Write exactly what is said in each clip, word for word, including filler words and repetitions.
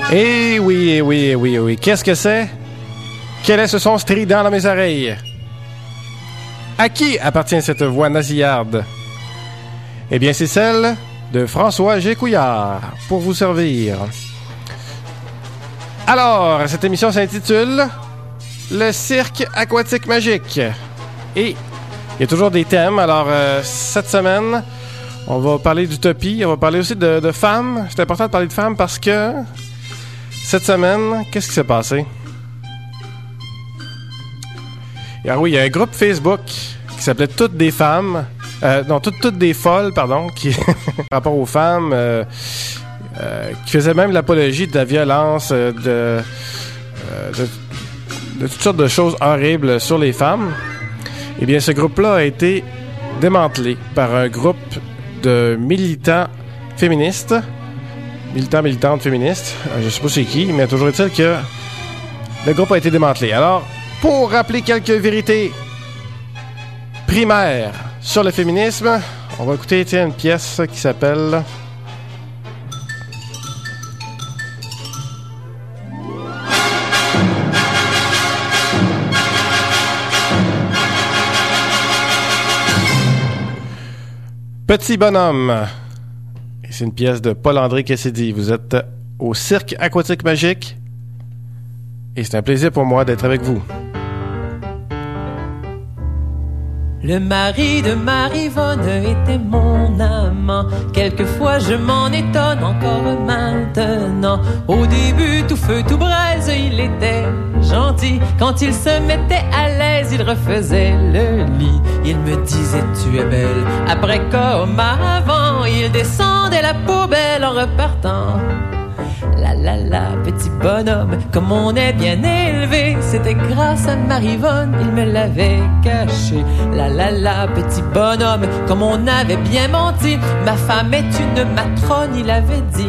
Eh oui, eh oui, eh oui, eh oui. Qu'est-ce que c'est? Quel est ce son strident dans mes oreilles? À qui appartient cette voix nasillarde? Eh bien, c'est celle de François Gécouillard, pour vous servir. Alors, cette émission s'intitule « Le cirque aquatique magique ». Et il y a toujours des thèmes. Alors, euh, cette semaine, on va parler d'utopie, on va parler aussi de, de femmes. C'est important de parler de femmes parce que cette semaine, qu'est-ce qui s'est passé? Alors oui, il y a un groupe Facebook qui s'appelait « Toutes des femmes ». Euh, non, toutes, toutes des folles, pardon, qui, par rapport aux femmes, euh, euh, qui faisaient même l'apologie de la violence, euh, de, euh, de, de toutes sortes de choses horribles sur les femmes. Eh bien, ce groupe-là a été démantelé par un groupe de militants féministes, militants, militantes féministes, je ne sais pas c'est qui, mais toujours est-il que le groupe a été démantelé. Alors, pour rappeler quelques vérités primaires sur le féminisme, on va écouter tiens, une pièce qui s'appelle Petit bonhomme. Et c'est une pièce de Paul-André Cassidy. Vous êtes au Cirque Aquatique Magique et c'est un plaisir pour moi d'être avec vous. Le mari de Marie-Vonne était mon amant. Quelquefois je m'en étonne encore maintenant. Au début tout feu tout braise, il était gentil. Quand il se mettait à l'aise, il refaisait le lit. Il me disait tu es belle. Après comme avant, il descendait la poubelle en repartant. La la la, petit bonhomme, comme on est bien élevé. C'était grâce à Marie-Vonne, il me l'avait caché. La la la, petit bonhomme, comme on avait bien menti. Ma femme est une matrone, il avait dit.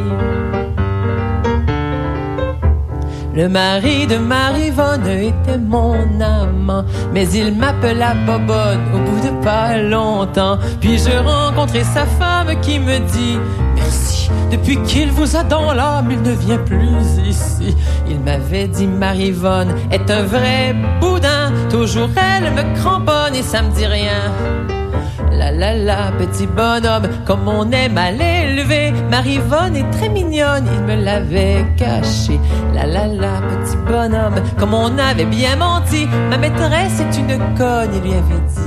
Le mari de Marie-Vonne était mon amant, mais il m'appela Bobonne au bout de pas longtemps. Puis je rencontrai sa femme qui me dit merci. Depuis qu'il vous a dans l'âme, il ne vient plus ici. Il m'avait dit Marie-Vonne est un vrai boudin. Toujours elle me cramponne et ça me dit rien. La la la, petit bonhomme, comme on est mal élevé. Marie-Vonne est très mignonne, il me l'avait caché. La la la, petit bonhomme, comme on avait bien menti. Ma maîtresse est une conne, il lui avait dit.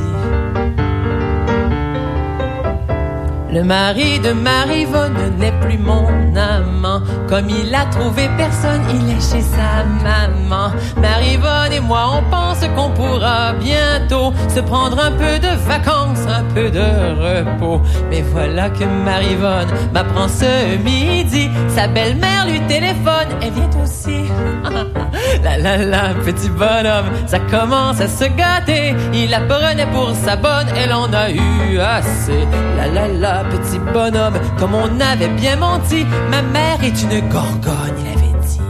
Le mari de Marie-Vonne n'est plus mon amant. Comme il a trouvé personne, il est chez sa maman. Marie-Vonne et moi, on pense qu'on pourra bientôt se prendre un peu de vacances, un peu de repos. Mais voilà que Marie-Vonne m'apprend ce midi. Sa belle-mère lui téléphone, elle vient aussi. La la la, petit bonhomme, ça commence à se gâter. Il la prenait pour sa bonne, elle en a eu assez. La la la, petit bonhomme, comme on avait bien menti. Ma mère est une gorgone, il avait dit.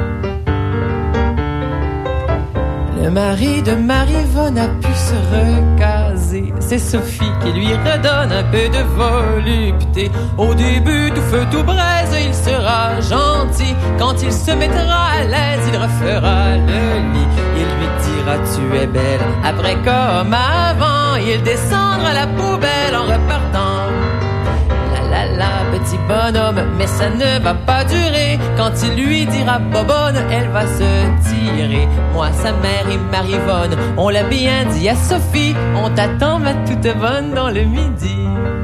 Le mari de Marie-Vonne a pu se recaser. C'est Sophie qui lui redonne un peu de volupté. Au début, tout feu, tout braise, il sera gentil. Quand il se mettra à l'aise, il refera le lit. Il lui dira tu es belle. Après comme avant, il descendra la poubelle en repartant. La la, petit bonhomme, mais ça ne va pas durer. Quand il lui dira bobonne, elle va se tirer. Moi, sa mère et Marie-Vonne, on l'a bien dit à Sophie. On t'attend, ma toute bonne, dans le midi.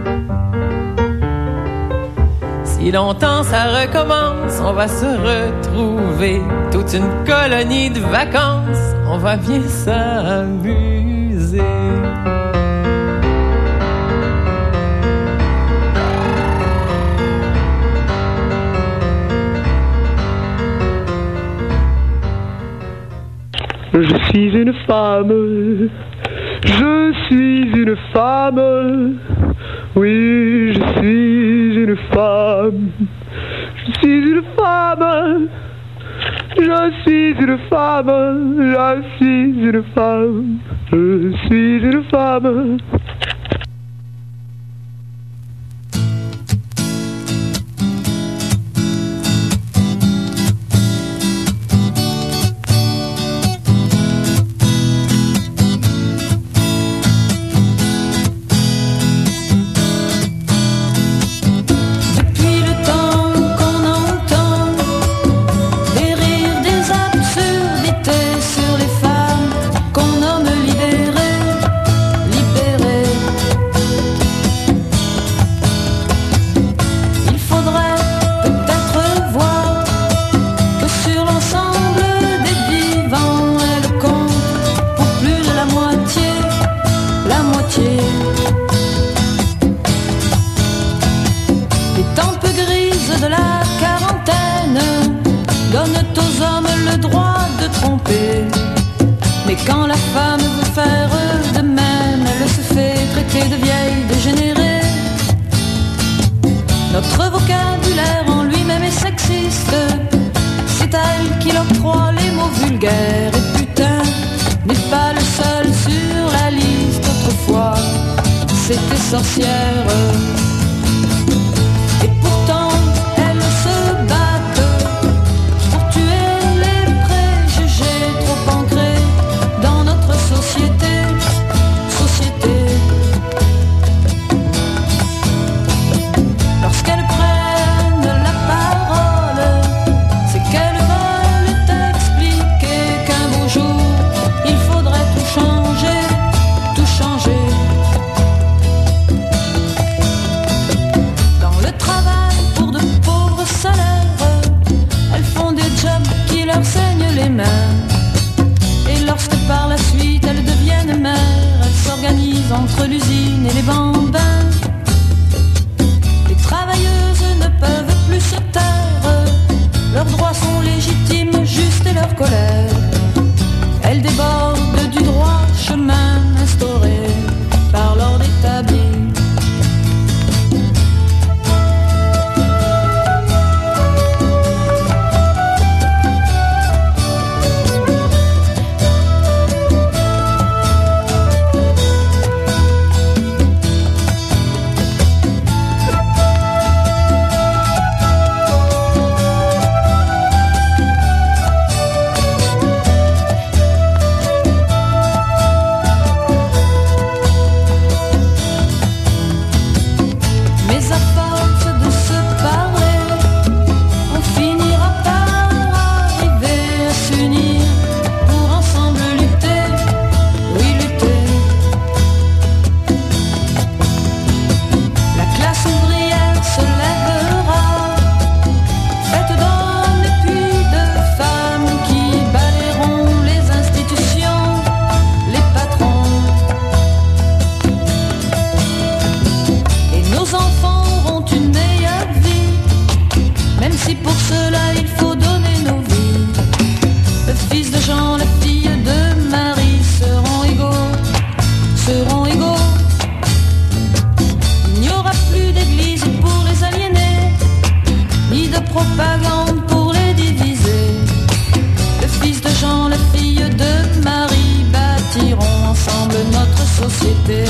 Si longtemps ça recommence, on va se retrouver. Toute une colonie de vacances, on va bien s'amuser. Je suis une femme, je suis une femme, oui, je suis une femme, je suis une femme, je suis une femme, je suis une femme, je suis une femme. tromper. Mais quand la femme veut faire de même, elle se fait traiter de vieille dégénérée. Notre vocabulaire en lui-même est sexiste. C'est à elle qu'il octroie les mots vulgaires. Et putain n'est pas le seul sur la liste. Autrefois, c'était sorcière. Et pourtant, elles se battent pour tuer les préjugés trop ancrés dans notre société. Société. Lorsqu'elles prennent la parole, c'est qu'elles veulent expliquer qu'un beau jour, il faudrait tout changer, tout changer. Dans le travail pour de pauvres salaires, elles font des jobs qui leur saignent les mains. Et lorsque par la suite elles deviennent mères, elles s'organisent entre l'usine et les bambins. Les travailleuses ne peuvent plus se taire, leurs droits sont légitimes, juste et leur colère. Elles débordent du droit chemin instauré par l'ordre établi. Mais à force de se parler, on finira par arriver à s'unir pour ensemble lutter, oui lutter. La classe ouvrière se lèvera, faite d'hommes et puis de femmes qui balayeront les institutions, les patrons. Et nos enfants auront une meilleure vie, même si pour cela il faut donner nos vies. Le fils de Jean, la fille de Marie seront égaux, seront égaux. Il n'y aura plus d'église pour les aliénés, ni de propagande pour les diviser. Le fils de Jean, la fille de Marie bâtiront ensemble notre société.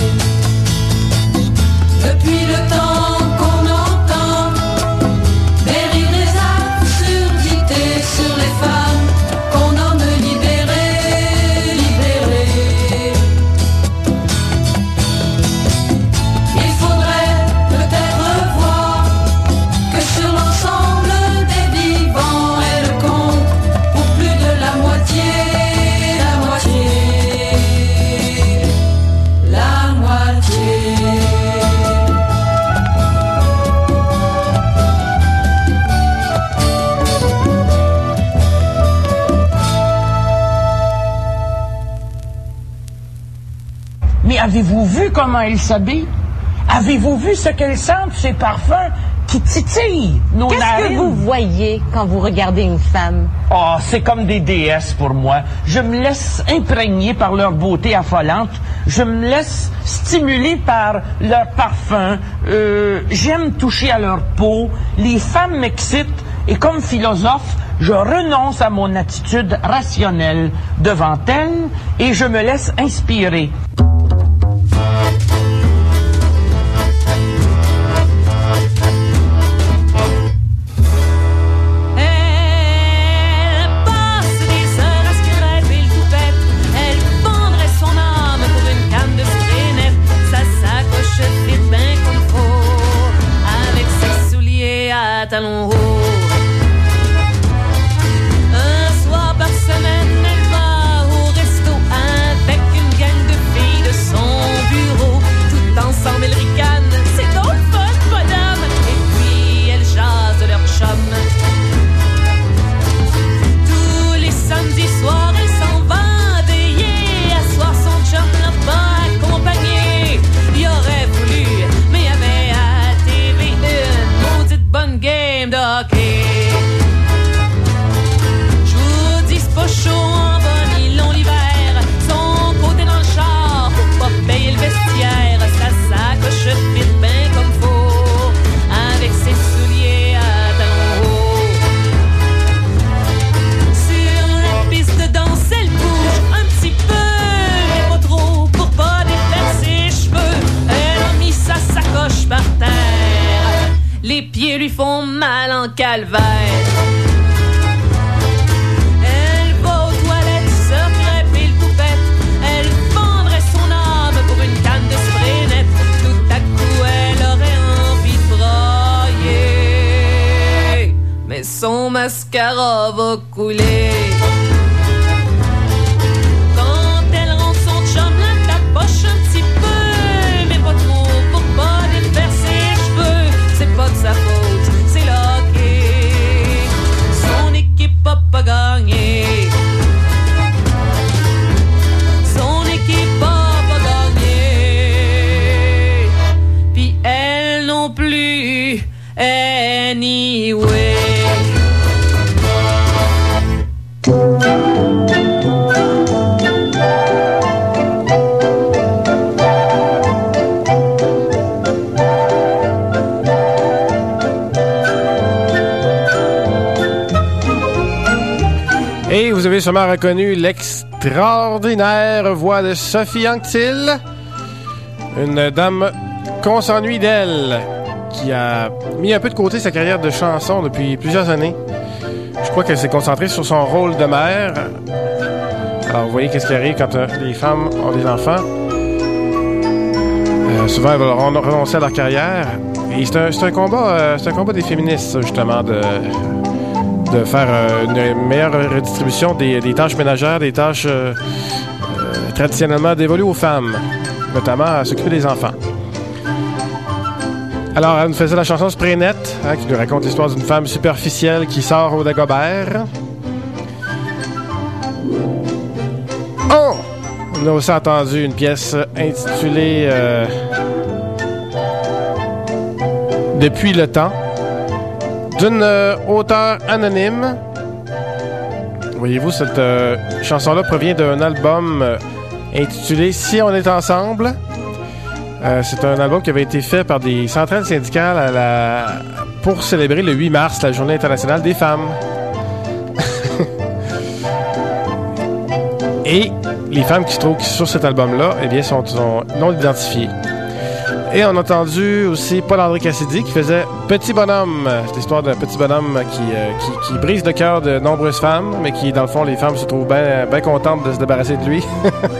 Depuis le temps qu'on entend des rires, des absurdités sur les femmes qu'on nomme libérées, libérées. Il faudrait peut-être voir que sur l'ensemble des vivants, elles comptent pour plus de la moitié, la moitié, la moitié. Mais avez-vous vu comment elle s'habille? Avez-vous vu ce qu'elle sent, ces parfums qui titillent nos Qu'est-ce narines? que vous voyez quand vous regardez une femme? Oh, c'est comme des déesses pour moi. Je me laisse imprégner par leur beauté affolante. Je me laisse stimuler par leur parfum. Euh, j'aime toucher à leur peau. Les femmes m'excitent. Et comme philosophe, je renonce à mon attitude rationnelle devant elles et je me laisse inspirer. Talons hauts. Un soir par semaine, elle va au resto avec une gang de filles de calvaire. Elle va aux toilettes, se crêpe le toupette. Elle vendrait son âme pour une canne de spray net. Tout à coup, elle aurait envie de brailler, mais son mascara va couler. Sa faute, c'est loqué. Son équipe a pas gagné. Son équipe a pas gagné. Puis elle non plus. Anyway. Et vous avez sûrement reconnu l'extraordinaire voix de Sophie Anctil, une dame qu'on s'ennuie d'elle, qui a mis un peu de côté sa carrière de chanson depuis plusieurs années. Je crois qu'elle s'est concentrée sur son rôle de mère. Alors, vous voyez qu'est-ce qui arrive quand euh, les femmes ont des enfants. Euh, souvent, elles vont renoncer à leur carrière. Et c'est un, c'est un combat, euh, c'est un combat des féministes, justement, de... de faire euh, une meilleure redistribution des, des tâches ménagères, des tâches euh, euh, traditionnellement dévolues aux femmes, notamment à s'occuper des enfants. Alors, elle nous faisait la chanson Spray Net, hein, qui nous raconte l'histoire d'une femme superficielle qui sort au Dagobert. Oh! On a aussi entendu une pièce intitulée euh, Depuis le temps, d'une euh, auteure anonyme. Voyez-vous, cette euh, chanson-là provient d'un album euh, intitulé Si on est ensemble. Euh, c'est un album qui avait été fait par des centrales syndicales à la... pour célébrer le huit mars, la Journée internationale des femmes. Et les femmes qui se trouvent sur cet album-là, eh bien, sont, sont non identifiées. Et on a entendu aussi Paul-André Cassidy qui faisait Petit Bonhomme. C'est l'histoire d'un petit bonhomme qui, euh, qui, qui brise le cœur de nombreuses femmes, mais qui, dans le fond, les femmes se trouvent bien ben contentes de se débarrasser de lui.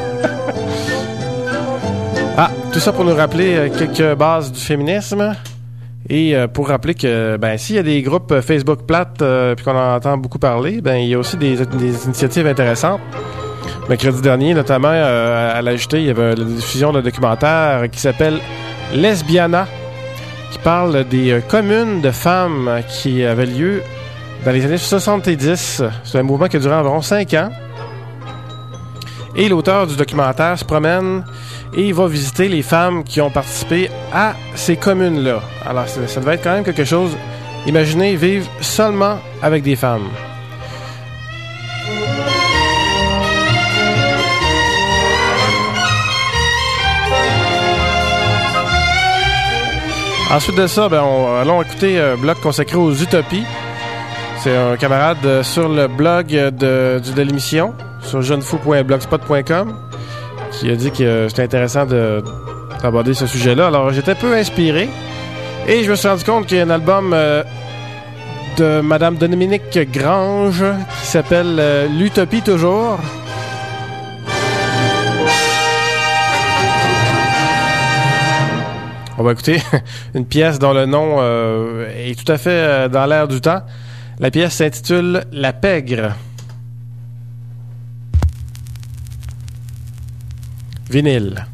Ah, tout ça pour nous rappeler euh, quelques bases du féminisme. Et euh, pour rappeler que, ben, s'il y a des groupes Facebook plates euh, puis qu'on en entend beaucoup parler, ben, il y a aussi des, des initiatives intéressantes. Mercredi dernier, notamment, euh, à l'A J T, il y avait la diffusion d'un documentaire qui s'appelle Lesbiana, qui parle des euh, communes de femmes qui avaient lieu dans les années soixante-dix. C'est un mouvement qui a duré environ cinq ans. Et l'auteur du documentaire se promène et il va visiter les femmes qui ont participé à ces communes-là. Alors, ça, ça devait être quand même quelque chose. Imaginez vivre seulement avec des femmes. Ensuite de ça, ben, on, allons écouter un blog consacré aux utopies. C'est un camarade euh, sur le blog de, de, de l'émission, sur jeunefou point blogspot point com, qui a dit que euh, c'était intéressant de, d'aborder ce sujet-là. Alors, j'étais peu inspiré et je me suis rendu compte qu'il y a un album euh, de Madame Dominique Grange qui s'appelle euh, L'Utopie toujours. On va écouter une pièce dont le nom euh, est tout à fait euh, dans l'air du temps. La pièce s'intitule La Pègre. Vinyle.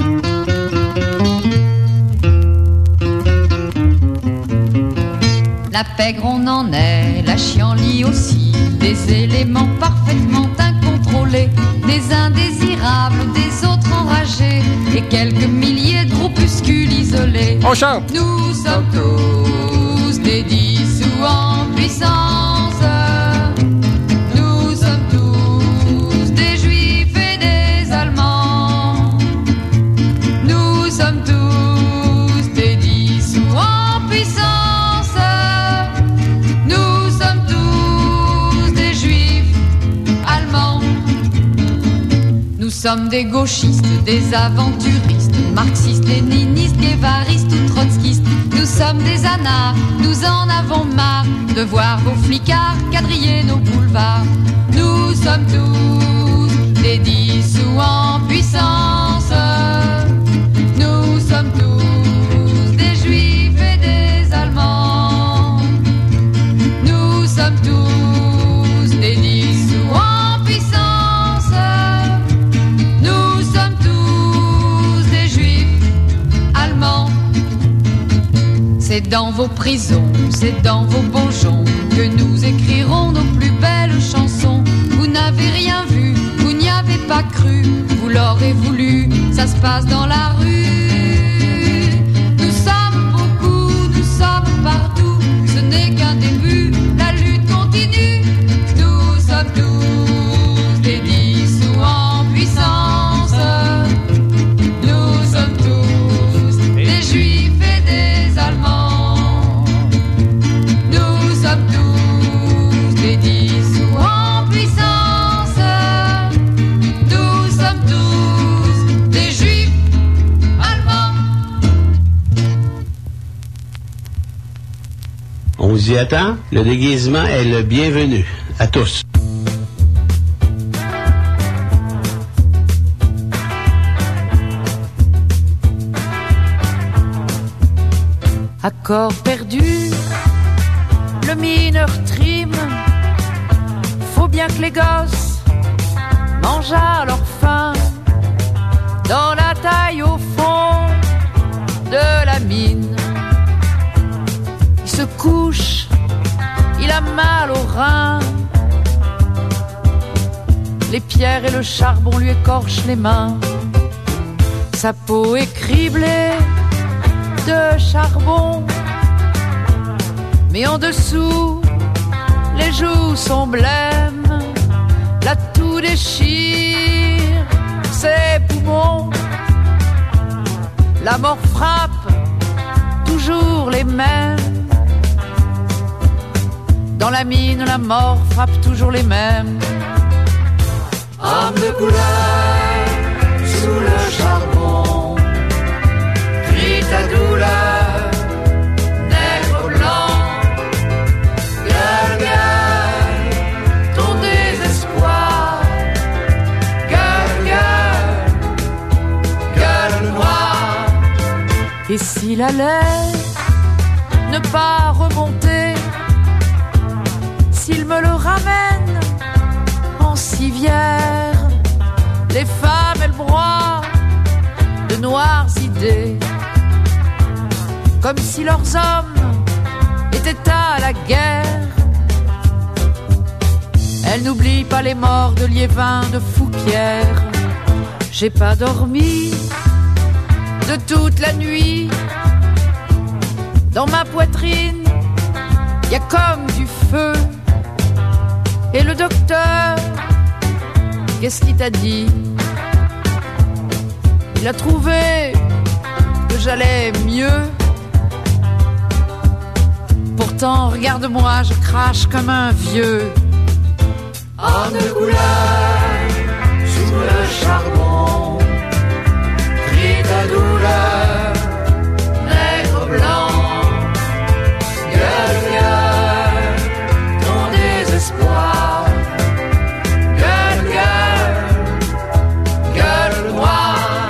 La pègre on en est, la chienlit aussi, des éléments parfaitement incontrôlés, des indésirables, des autres enragés, et quelques milliers de groupuscules isolés. On chante! Nous sommes tous des dissous en puissance. Nous sommes tous des juifs et des allemands. Nous sommes tous des dissous en puissance. Nous sommes tous des juifs allemands. Nous sommes des gauchistes, des aventuristes, marxistes, léninistes, guévaristes ou trotskistes. Nous nous sommes des anards, nous en avons marre de voir vos flicards quadriller nos boulevards. Nous sommes tous des dissous en puissance. Nous sommes tous des juifs et des allemands. Nous sommes tous des dissous en puissance. Nous sommes tous des juifs allemands. C'est dans vos prisons, c'est dans vos bourgeons que nous écrirons nos plus belles chansons. Vous n'avez rien vu, vous n'y avez pas cru, vous l'aurez voulu, ça se passe dans la rue. Nous sommes beaucoup, nous sommes partout, ce n'est qu'un début, la lutte continue. Nous sommes tous des dissous en puissance. Nous sommes tous des juifs et des allemands. Nous sommes tous des dissous en puissance. Nous sommes tous des juifs allemands. On vous y attend. Le déguisement est le bienvenu à tous. Accord perdu, le mineur trime. Faut bien que les gosses mangent à leur faim. Dans la taille au fond de la mine, il se couche, il a mal aux reins. Les pierres et le charbon lui écorchent les mains. Sa peau est criblée de charbon, mais en dessous les joues sont blêmes. La toux déchire ses poumons. La mort frappe toujours les mêmes. Dans la mine, la mort frappe toujours les mêmes. Âme de couleur sous le charbon, crie ta douleur, nègre blanc. Gueule, gueule, ton désespoir. Gueule, gueule, gueule noire. Et s'il allait ne pas remonter, s'il me le ramène en civière, les femmes elles broient de noires idées, comme si leurs hommes étaient à la guerre. Elles n'oublient pas les morts de Liévin, de Fouquier. J'ai pas dormi de toute la nuit. Dans ma poitrine, y a comme du feu. Et le docteur, qu'est-ce qu'il t'a dit? Il a trouvé que j'allais mieux. Pourtant, regarde-moi, je crache comme un vieux. Âme de couleur, sous le charbon, crie ta douleur, nègre blanc. Gueule, gueule, ton désespoir. Gueule, gueule, gueule noire.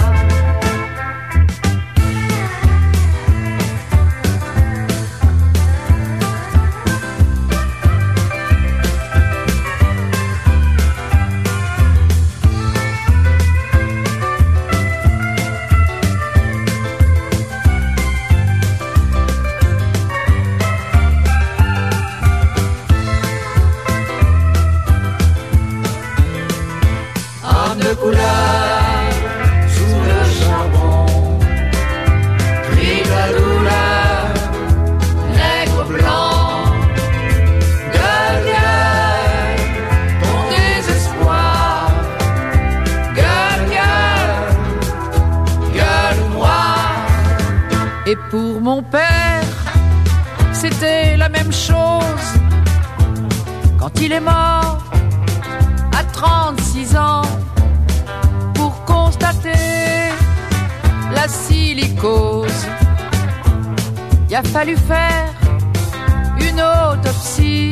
Âme de couleur, sous le charbon, crie ta douleur, nègre blanc. Gueule, gueule, ton désespoir. Gueule, gueule, gueule noire. Et pour mon père, c'était la même chose. Quand il est mort à trente-six ans, pour constater la silicose, Il a fallu faire une autopsie.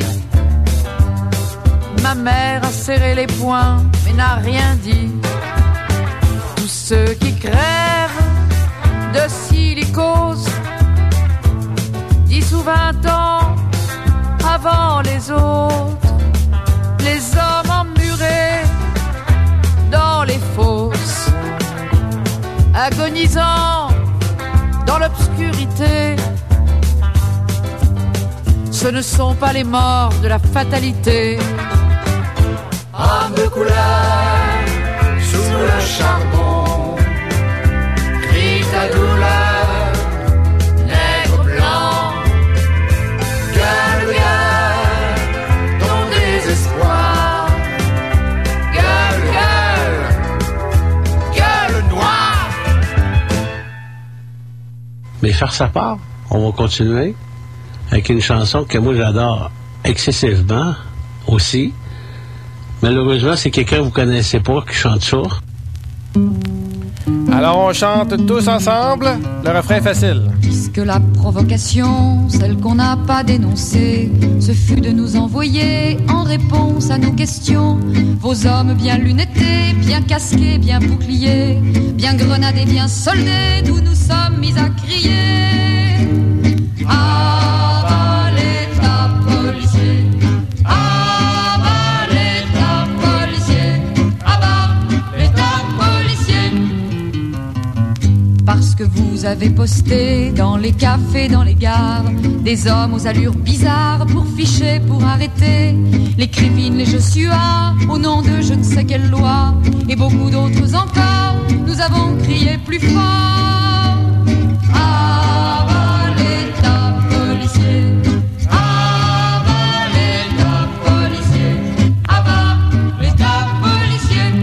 Ma mère a serré les poings mais n'a rien dit. Tous ceux qui crèvent de silicose, dix ou vingt ans avant les autres, les hommes emmurés dans les fosses, agonisant dans l'obscurité. Ce ne sont pas les morts de la fatalité. Âme de couleur sous le charbon, crie ta douleur, nègre blanc, gueule, gueule, ton désespoir, gueule, gueule, gueule noire. Mais faire sa part, on va continuer avec une chanson que moi j'adore excessivement aussi. Malheureusement, c'est quelqu'un que vous connaissez pas qui chante ça. Alors on chante tous ensemble, le refrain est facile. Puisque la provocation, celle qu'on n'a pas dénoncée, ce fut de nous envoyer en réponse à nos questions vos hommes bien lunettés, bien casqués, bien boucliers, bien grenadés, bien soldés, d'où nous sommes mis à crier. Ah, l'État policier, ah, l'État policier, ah, l'État policier. Parce que vous avez posté dans les cafés, dans les gares, des hommes aux allures bizarres pour ficher, pour arrêter les crivines, les Joshua, au nom de je ne sais quelle loi, et beaucoup d'autres encore, nous avons crié plus fort. Ah, l'État policier, ah, l'État policier, ah, l'État policier.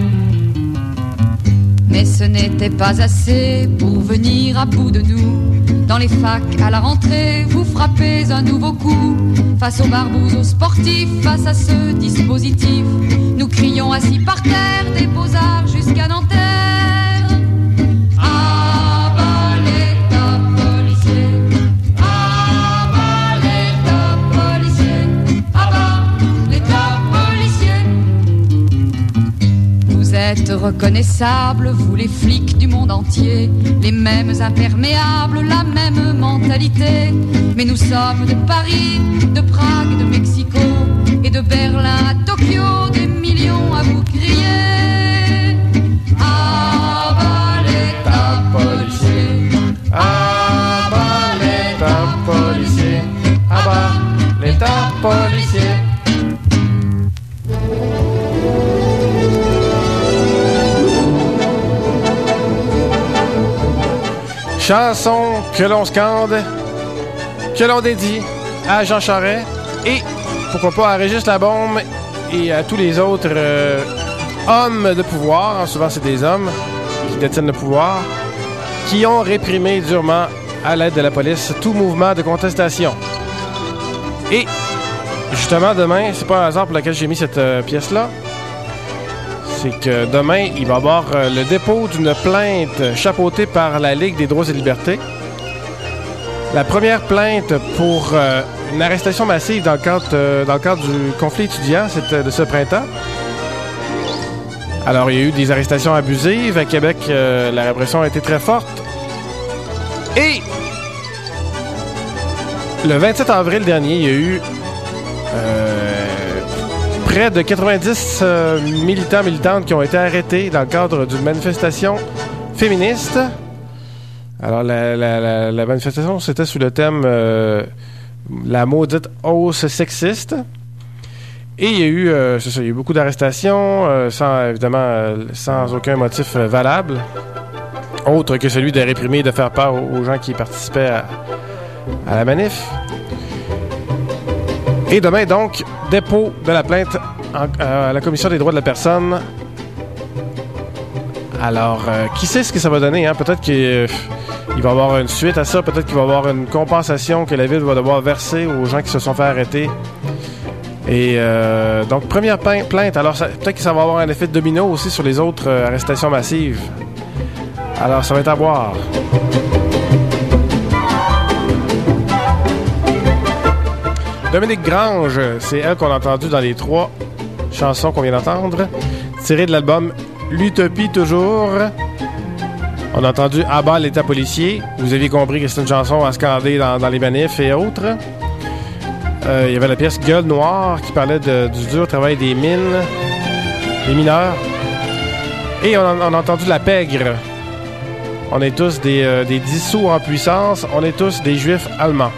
Mais ce n'était pas assez pour venir à bout de nous. Dans les facs, à la rentrée, vous frappez un nouveau coup. Face aux barbouzes, aux sportifs, face à ce dispositif, nous crions assis par terre, des beaux-arts jusqu'à Nanterre. Ah, bah, l'État policier, ah, bah, l'État policier, ah, bah, l'État policier. Vous êtes reconnaissables, vous les flics du monde entier, les mêmes imperméables, la même mentalité. Mais nous sommes de Paris, de Prague, de Mexico et de Berlin à Tokyo, des millions à vous crier. Ah, bah, l'État policier, Ah, bah, l'État policier, ah, bah, l'État policier. Chanson que l'on scande, que l'on dédie à Jean Charest et, pourquoi pas, à Régis Labaume et à tous les autres euh, hommes de pouvoir, hein, souvent c'est des hommes qui détiennent le pouvoir, qui ont réprimé durement, à l'aide de la police, tout mouvement de contestation. Et, justement, demain, c'est pas un hasard pour lequel j'ai mis cette euh, pièce-là, c'est que demain, il va y avoir euh, le dépôt d'une plainte chapeautée par la Ligue des droits et libertés. La première plainte pour euh, une arrestation massive dans le cadre, euh, dans le cadre du conflit étudiant c'était de ce printemps. Alors, il y a eu des arrestations abusives. À Québec, euh, la répression a été très forte. Et le vingt-sept avril dernier, il y a eu euh, près de quatre-vingt-dix euh, militants militantes qui ont été arrêtés dans le cadre d'une manifestation féministe. Alors, la, la, la, la manifestation, c'était sous le thème euh, la maudite hausse sexiste. Et il y a eu, euh, c'est ça, il y a eu beaucoup d'arrestations, euh, sans, évidemment, euh, sans aucun motif euh, valable, autre que celui de réprimer et de faire peur aux, aux gens qui participaient à, à la manif. Et demain, donc, dépôt de la plainte en, à la Commission des droits de la personne. Alors, euh, qui sait ce que ça va donner, hein? Peut-être qu'il euh, il va y avoir une suite à ça, peut-être qu'il va y avoir une compensation que la ville va devoir verser aux gens qui se sont fait arrêter. Et euh, donc, première plainte. Alors, ça, peut-être que ça va avoir un effet de domino aussi sur les autres euh, arrestations massives. Alors, ça va être à voir. Dominique Grange, c'est elle qu'on a entendue dans les trois chansons qu'on vient d'entendre, tirées de l'album L'Utopie toujours. On a entendu « À bas l'État policier ». Vous aviez compris que c'est une chanson à scander dans, dans les manifs et autres. Euh, il y avait la pièce « Gueule noire » qui parlait de, du dur travail des mines, des mineurs. Et on a, on a entendu « La pègre ». On est tous des, euh, des dissous en puissance. On est tous des juifs allemands.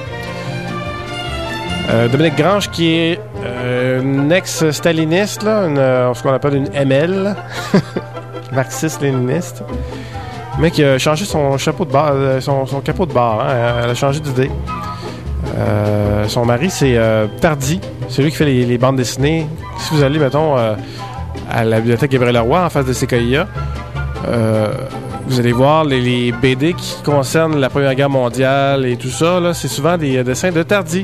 Euh, Dominique Grange qui est euh, une ex-staliniste, là, une, euh, ce qu'on appelle une M L, marxiste-léniniste, mais qui a changé son chapeau de bar, son, son capot de bar. Hein, elle a changé d'idée. Euh, son mari, c'est euh, Tardy, c'est lui qui fait les, les bandes dessinées. Si vous allez, mettons, euh, à la bibliothèque Gabriel-Leroy, en face de Séquoia, euh, vous allez voir les, les B D qui concernent la Première Guerre mondiale et tout ça. Là, c'est souvent des euh, dessins de Tardy.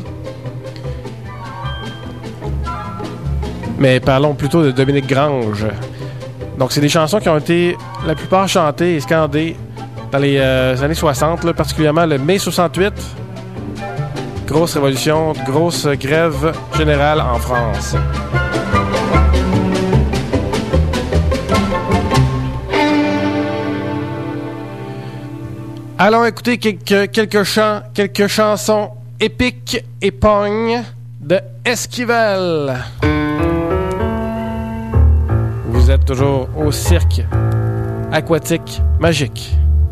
Mais parlons plutôt de Dominique Grange. Donc, c'est des chansons qui ont été la plupart chantées et scandées dans les euh, années soixante, là, particulièrement le mai soixante-huit. Grosse révolution, grosse grève générale en France. Allons écouter quelques, quelques chants, quelques chansons épiques et pognes de Esquivel. Vous êtes toujours au cirque aquatique magique.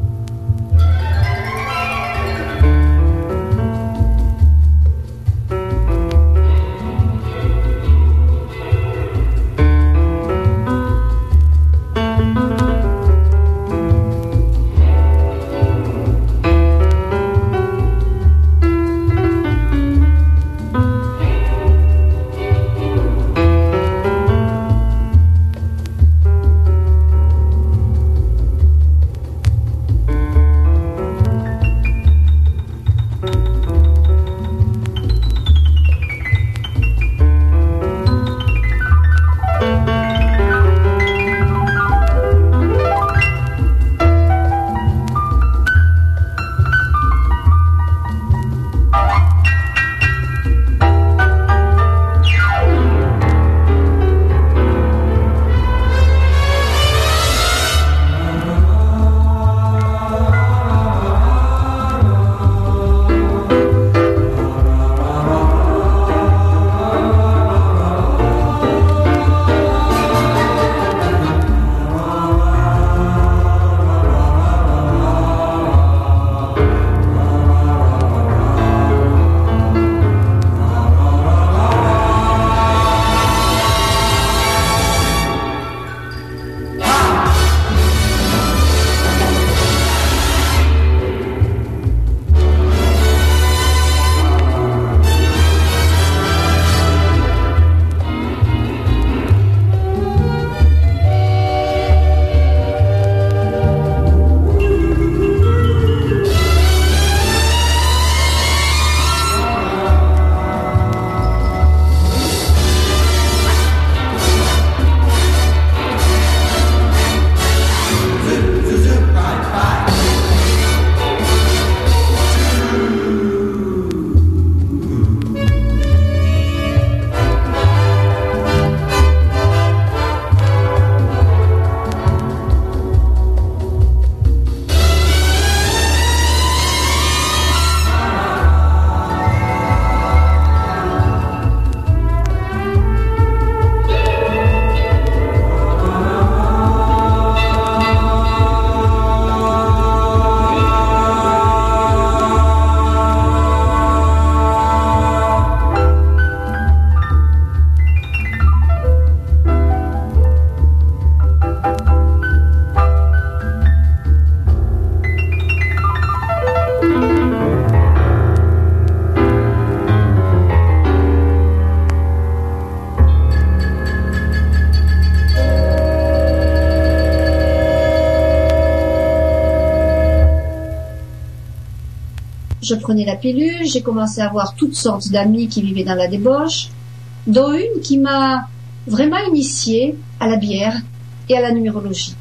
Je prenais la pilule, j'ai commencé à avoir toutes sortes d'amis qui vivaient dans la débauche, dont une qui m'a vraiment initiée à la bière et à la numérologie.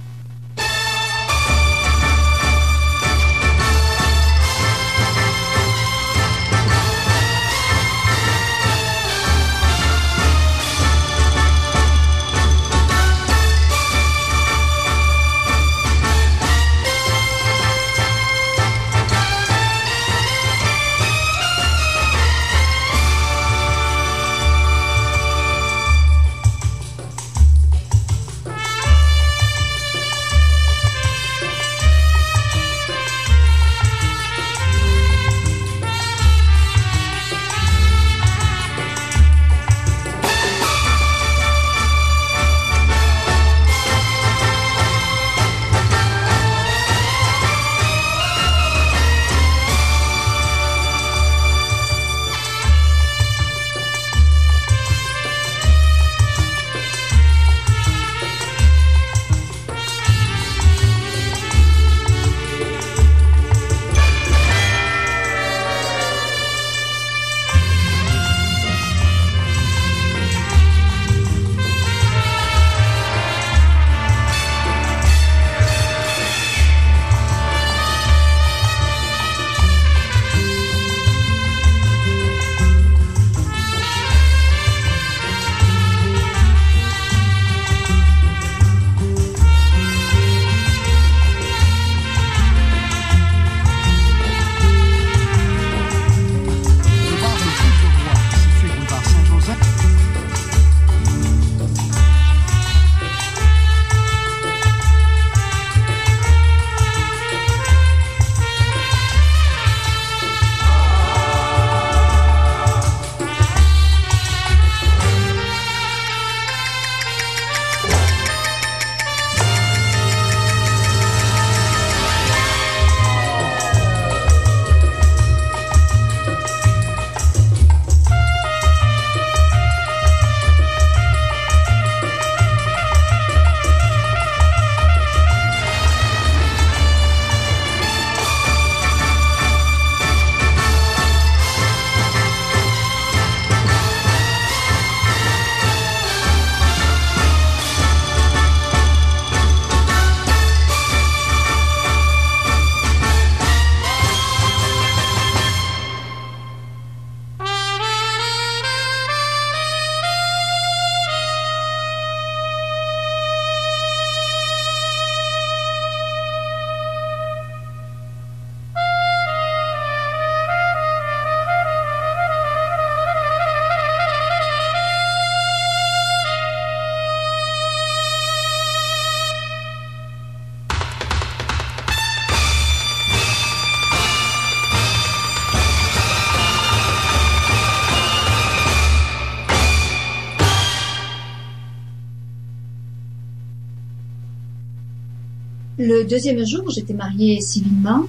le deuxième jour, j'étais mariée civilement.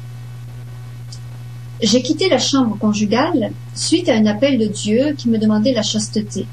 J'ai quitté la chambre conjugale suite à un appel de Dieu qui me demandait la chasteté.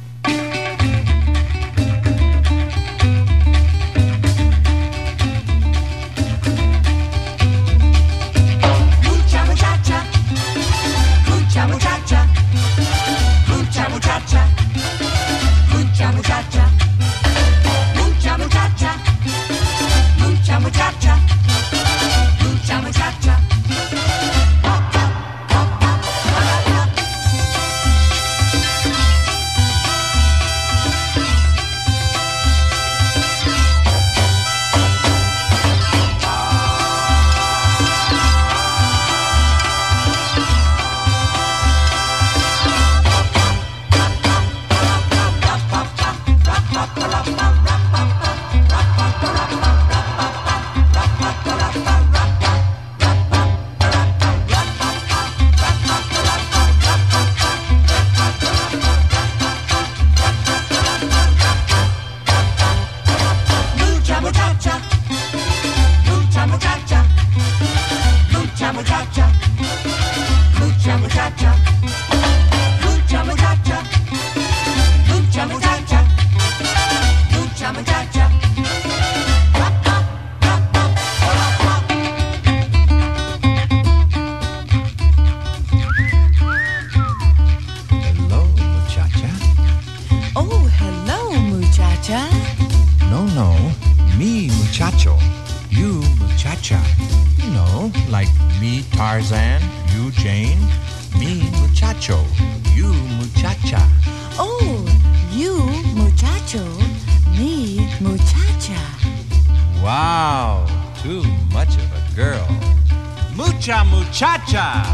Muchacha.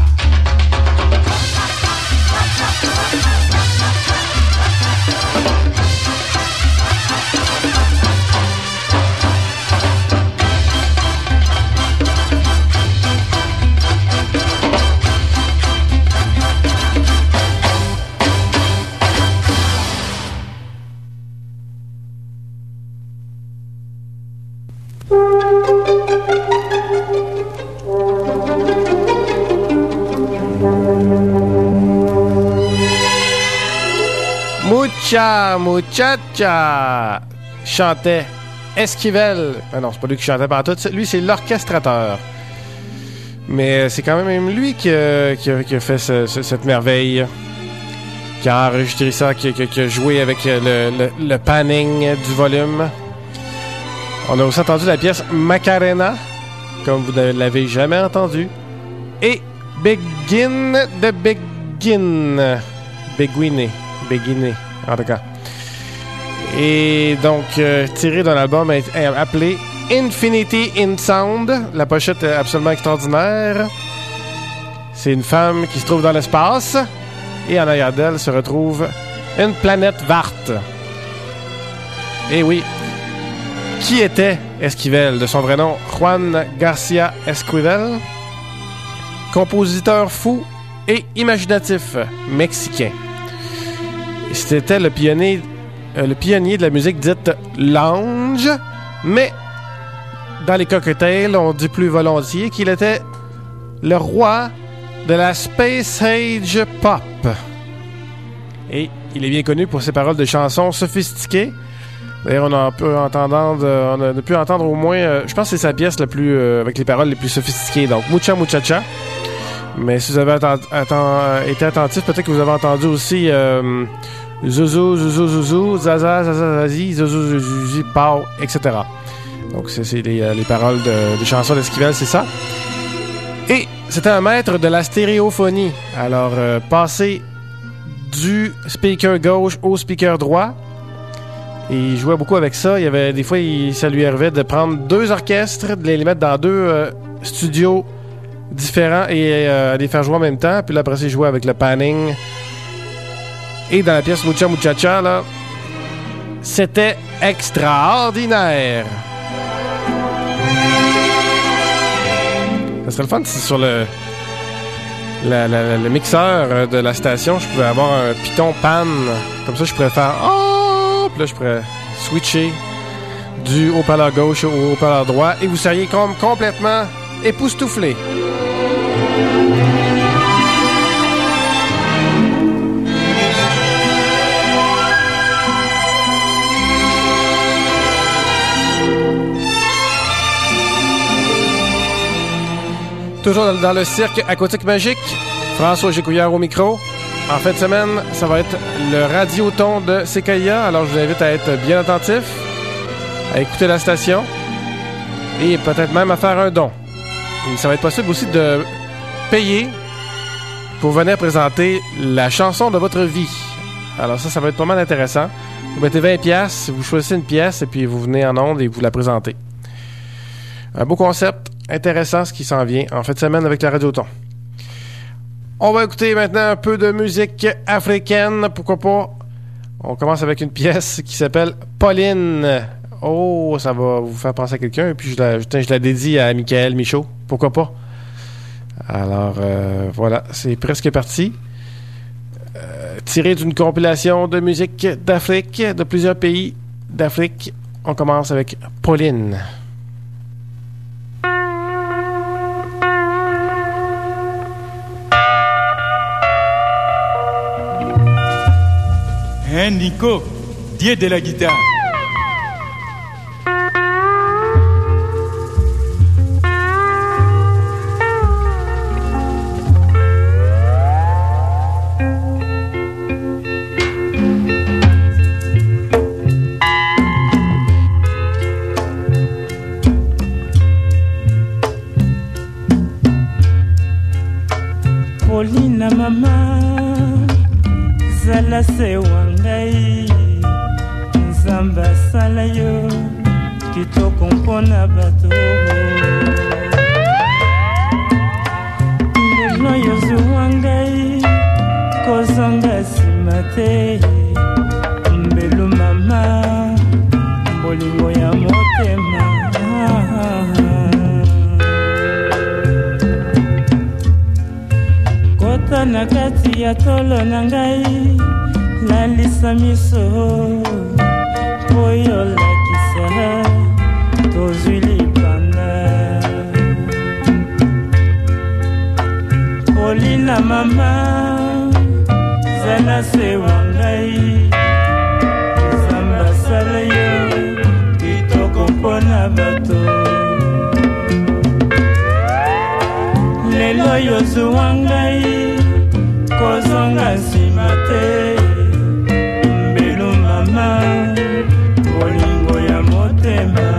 Mucha Muchacha chantait Esquivel. Ah non, c'est pas lui qui chantait partout. Lui, c'est l'orchestrateur. Mais c'est quand même lui qui a, qui a, qui a fait ce, ce, cette merveille. Qui a enregistré ça, qui, qui, qui a joué avec le, le, le panning du volume. On a aussi entendu la pièce Macarena, comme vous ne l'avez jamais entendu. Et Begin de Begin. Beguiner. Beguiner. En tout cas. Et donc, euh, tiré d'un album appelé Infinity in Sound. La pochette est absolument extraordinaire. C'est une femme qui se trouve dans l'espace. Et en arrière d'elle se retrouve une planète verte. Et oui. Qui était Esquivel? De son vrai nom, Juan Garcia Esquivel. Compositeur fou et imaginatif mexicain. C'était le pionnier, euh, le pionnier de la musique dite lounge, mais dans les cocktails, on dit plus volontiers qu'il était le roi de la Space Age Pop. Et il est bien connu pour ses paroles de chansons sophistiquées. D'ailleurs, on a pu entendre, on a pu entendre au moins, euh, je pense que c'est sa pièce la plus, euh, avec les paroles les plus sophistiquées. Donc, Mucha Muchacha. Mais si vous avez atten- atten- été attentif, peut-être que vous avez entendu aussi euh, Zouzou, Zouzou, Zouzou, Zaza, Zaza, Zazi, Zouzou, Zouzou, Pau, et cetera. Donc, c'est, c'est les, les paroles de, des chansons d'Esquivel, c'est ça. Et c'était un maître de la stéréophonie. Alors, euh, passer du speaker gauche au speaker droit. Et il jouait beaucoup avec ça. Il y avait des fois, il, ça lui arrivait de prendre deux orchestres, de les mettre dans deux euh, studios différents et euh, les faire jouer en même temps. Puis là, après ça, il jouait avec le panning. Et dans la pièce Mucha Muchacha, là, c'était extraordinaire. Ça serait le fun si sur le, la, la, le mixeur de la station, je pouvais avoir un piton pan. Comme ça, je pourrais faire... Oh! Puis là, je pourrais switcher du haut-parleur gauche au haut-parleur droit et vous seriez comme complètement époustouflé. Toujours dans le cirque aquatique magique, François Gécouillard au micro. En fin de semaine, ça va être le radioton de C K I A, alors je vous invite à être bien attentif, à écouter la station et peut-être même à faire un don. Et ça va être possible aussi de payer pour venir présenter la chanson de votre vie. Alors ça, ça va être pas mal intéressant. Vous mettez vingt piastres, vous choisissez une pièce et puis vous venez en ondes et vous la présentez. Un beau concept, intéressant ce qui s'en vient en fin de semaine avec la Radioton. On va écouter maintenant un peu de musique africaine, pourquoi pas. On commence avec une pièce qui s'appelle Pauline. Oh, ça va vous faire penser à quelqu'un. Et puis je la, je la dédie à Michael Michaud, pourquoi pas. Alors euh, voilà, c'est presque parti. Euh, tiré d'une compilation de musique d'Afrique, de plusieurs pays d'Afrique. On commence avec Pauline. Hein, Nico, Dieu de la guitare. Paulina mama zala se wangai nzamba sala yo kitoko mpona bato lelo yozu wangai kozonga nsima te mbelu mama bolingo ya motema kota na kati ya tolo na ngai lalisa miso oyo lakisa tozwi lipanda kolina mama zala se wangai zamba sala yo kitoko mpona bato lelo yozu wangai kozonga nsima te mbelu mama bolingo ya motema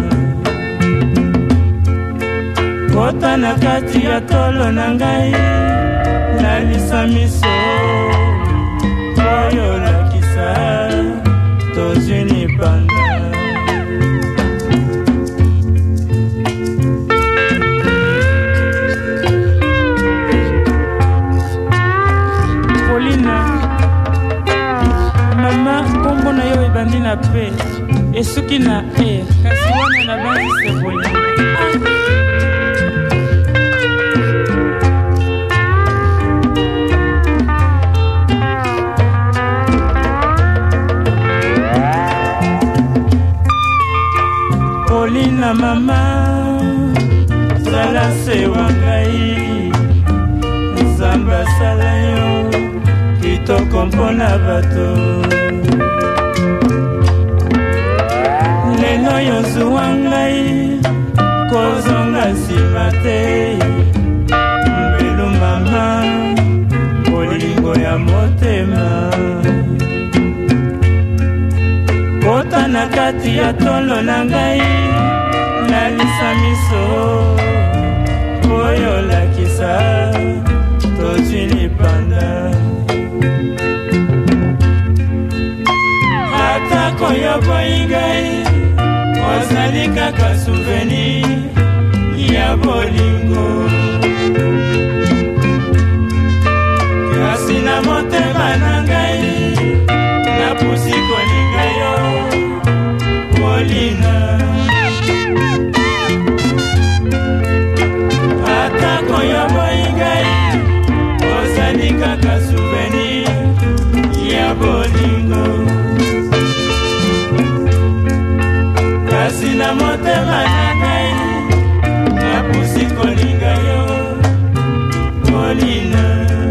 kota na kati ya tolo na ngai lalisa miso oyo lakisa tozwi lipanda mama kombo na yo ebandi na pe esuki na e kasi wana na bandi sepoli Polina mama zala se wangai zamba sala yo kitoko mpona bato lelo yozu wangai kozonga nsima te mbelu mama bolingo ya motema kota na kati ya tolo na ngai lalisa miso oyo lakisa tozwi lipanda atako yo boyi ngai ozali kaka souvenir ya bolingo kasi na motema na ngai napusi kolinga yo Polina atako yo boyi ngai ozali kaka souvenir ya bolingo motema na ngai napusi kolinga yo molina.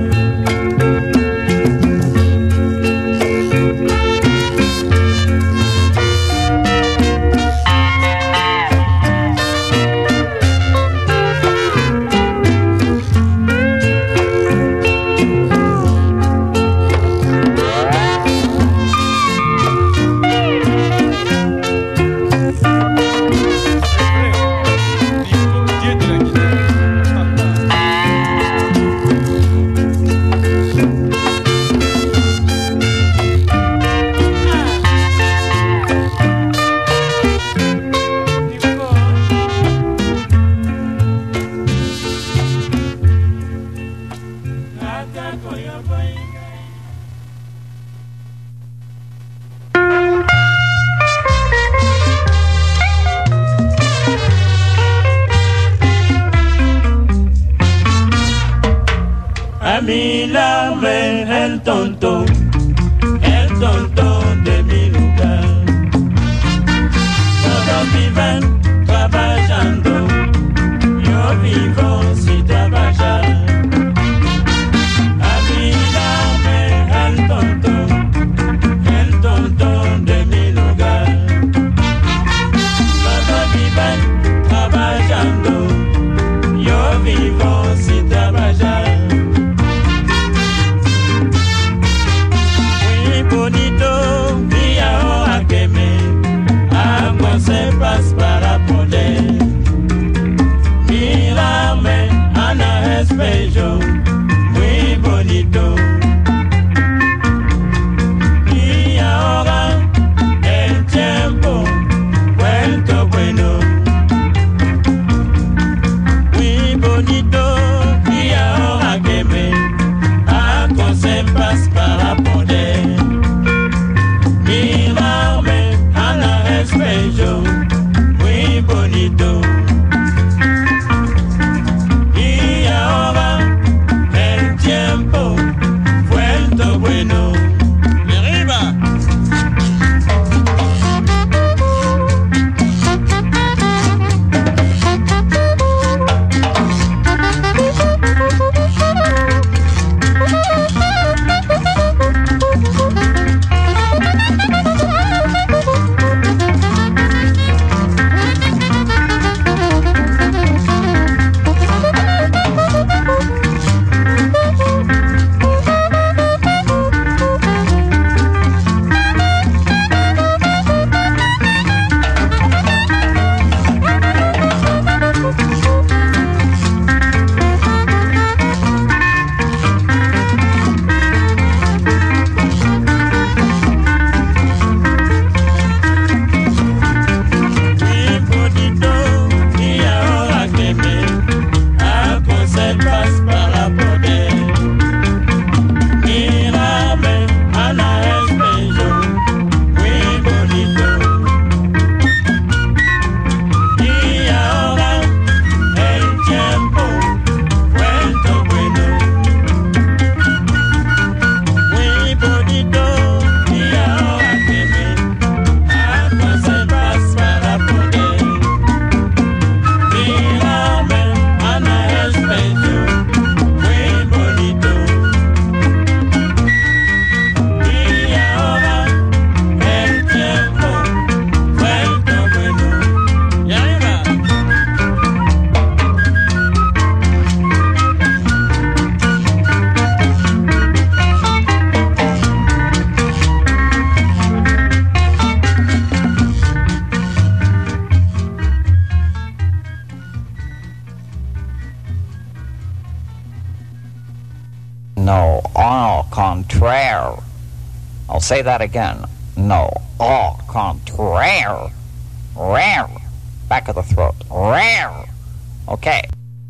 No, au contraire. I'll say that again. No, au contraire. Rare. Back of the throat. Rare. Okay.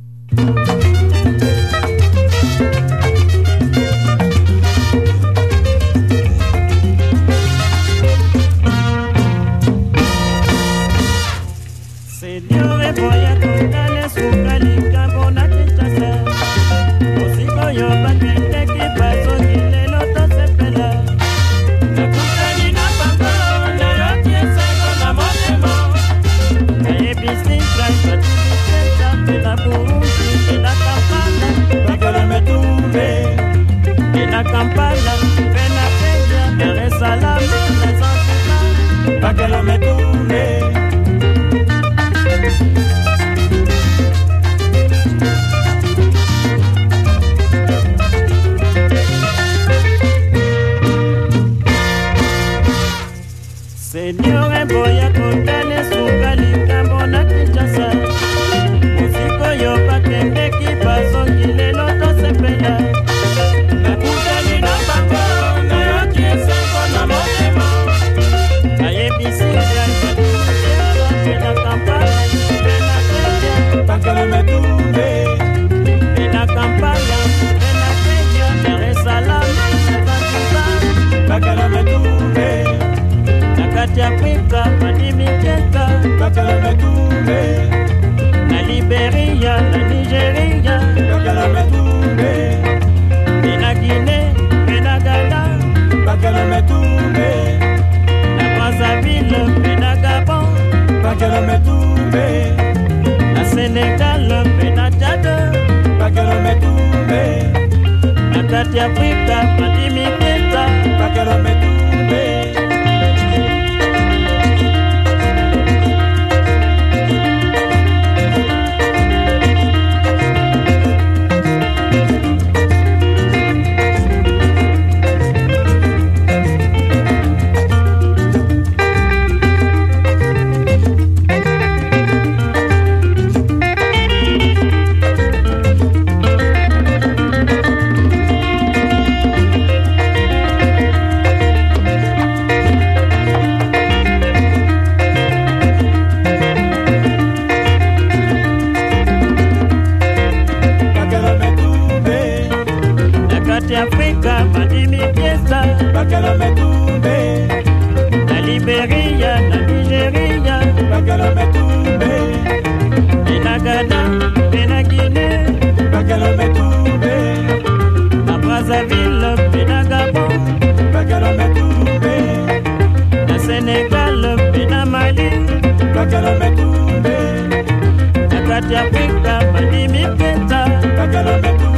Señores, voy a contarles su calica bonachita. Osigo yo paquete que pasó y le loto se pela. La puta ni la pampa, la yo piensa con la monemo. piscina, en la Burundi, en la Kampala, pa' que lo me tumbe. En la Kampala, en la Kenya, Dar es Salaam, en Zanzibar, pa' que lo me tumbe. Señor, voy a contarle su calicambo na Kinshasa. Músico yo pa' que me equipazo y le loto se pela. Me gusta ni no paco, no yo quiero con la monema. Aye piscina, en la Kampala, en la Kenya, pa' que no me tumbe. En la Kampala, en la Kenya, Dar es Salaam, en Zanzibar, pa' que no me tumbe. Kati Afrika, Madimi Keka, pa' que lo me tumbe. La Liberia, la Nigeria, pa' que lo me tumbe. En la Guinée, en la Ghana, pa' que lo me tumbe. La Brazzaville, en la Gabon, pa' que lo me tumbe. La Sénégal, en la Tchad, pa' que lo me tumbe. La Kati Afrika, Madimi Keka, pa' que lo me tumbe. Africa, Madimi Piesta, pa' que lo me tumbe. La Liberia, la Nigeria, pa' que lo me tumbe. En la Ghana, en la Guinée, pa' que lo me tumbe. La Brazzaville, en la Gabon, pa' que lo me tumbe. La Sénégal, en la Mali, pa' que lo me tumbe. La Kati Africa, Madimi Piesta, pa' que lo me tumbe.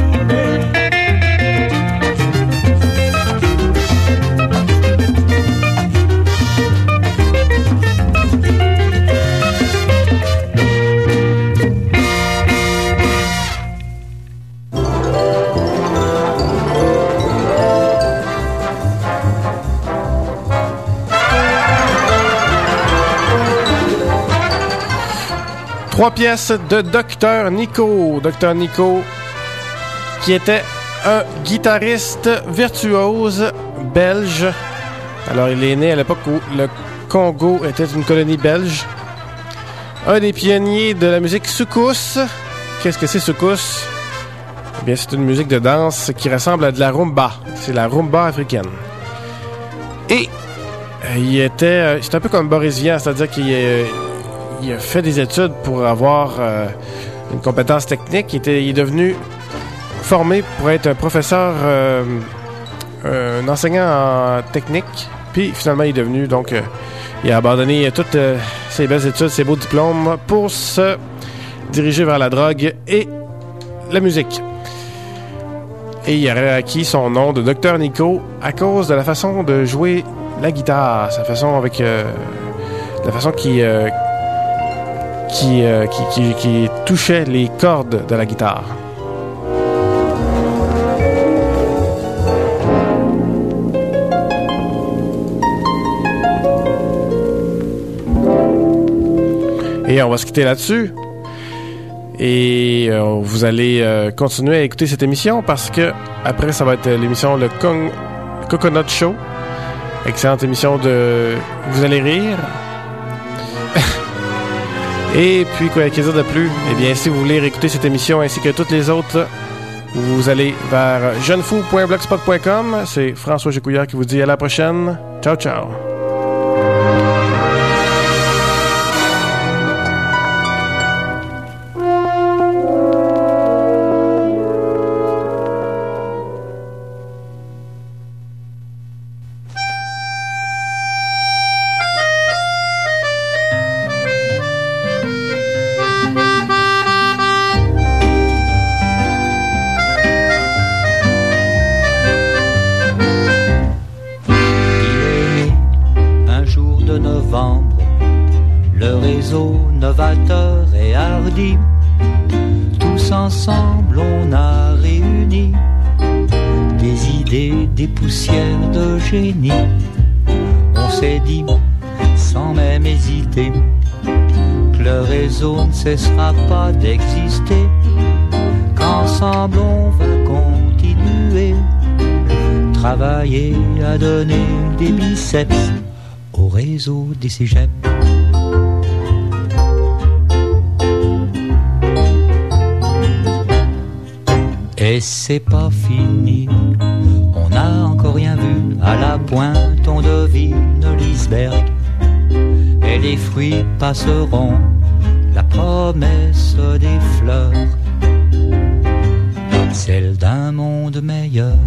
Trois pièces de Docteur Nico. Docteur Nico, qui était un guitariste virtuose belge. Alors, il est né à l'époque où le Congo était une colonie belge. Un des pionniers de la musique soukous. Qu'est-ce que c'est soukous? Eh bien, c'est une musique de danse qui ressemble à de la rumba. C'est la rumba africaine. Et euh, il était... Euh, c'est un peu comme Boris Vian, c'est-à-dire qu'il est... Il a fait des études pour avoir euh, une compétence technique. Il, était, il est devenu formé pour être un professeur, euh, un enseignant en technique. Puis finalement, il est devenu, donc, euh, il a abandonné toutes euh, ses belles études, ses beaux diplômes pour se diriger vers la drogue et la musique. Et il aurait acquis son nom de Docteur Nico à cause de la façon de jouer la guitare, sa façon avec euh, la façon qui euh, Qui, euh, qui, qui, qui touchait les cordes de la guitare. Et on va se quitter là-dessus. Et euh, vous allez euh, continuer à écouter cette émission parce que après ça va être l'émission Le Con- Coconut Show. Excellente émission de Vous allez rire. Et puis, quoi qu'il y ait de plus, eh bien, si vous voulez réécouter cette émission ainsi que toutes les autres, vous allez vers jeunefou point blogspot point com. C'est François Gécouillard qui vous dit à la prochaine. Ciao, ciao. novateur et hardi. Tous ensemble on a réuni des idées, des poussières de génie. On s'est dit, sans même hésiter, que le réseau ne cessera pas d'exister, qu'ensemble on va continuer, travailler à donner des biceps au réseau des cégeps. Et c'est pas fini, on n'a encore rien vu. À la pointe on devine l'iceberg, et les fruits passeront, la promesse des fleurs, celle d'un monde meilleur.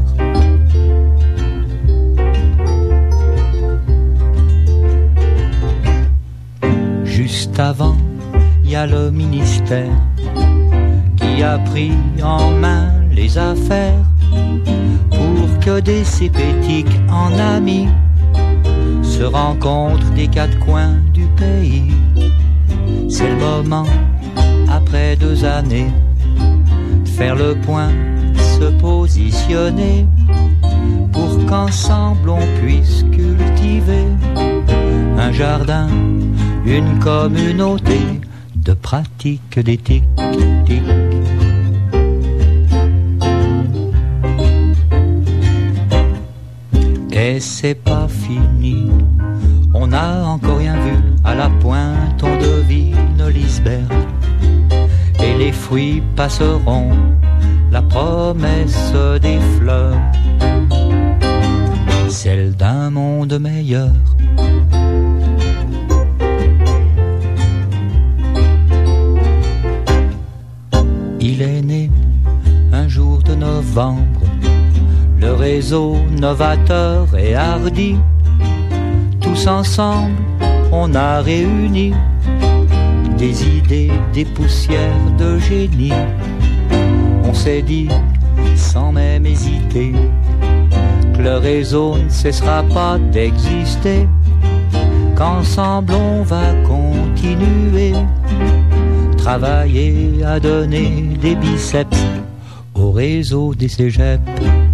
Juste avant, il y a le ministère qui a pris en main les affaires pour que des sépétiques en amis se rencontrent des quatre coins du pays. C'est le moment, après deux années, de faire le point, se positionner pour qu'ensemble on puisse cultiver un jardin, une communauté de pratiques d'éthique. Et c'est pas fini, on n'a encore rien vu. À la pointe on devine l'iceberg, et les fruits passeront, la promesse des fleurs, celle d'un monde meilleur. Il est né un jour de novembre, le réseau novateur et hardi. Tous ensemble, on a réuni des idées, des poussières de génie. On s'est dit, sans même hésiter, que le réseau ne cessera pas d'exister, qu'ensemble on va continuer, travailler à donner des biceps au réseau des cégeps.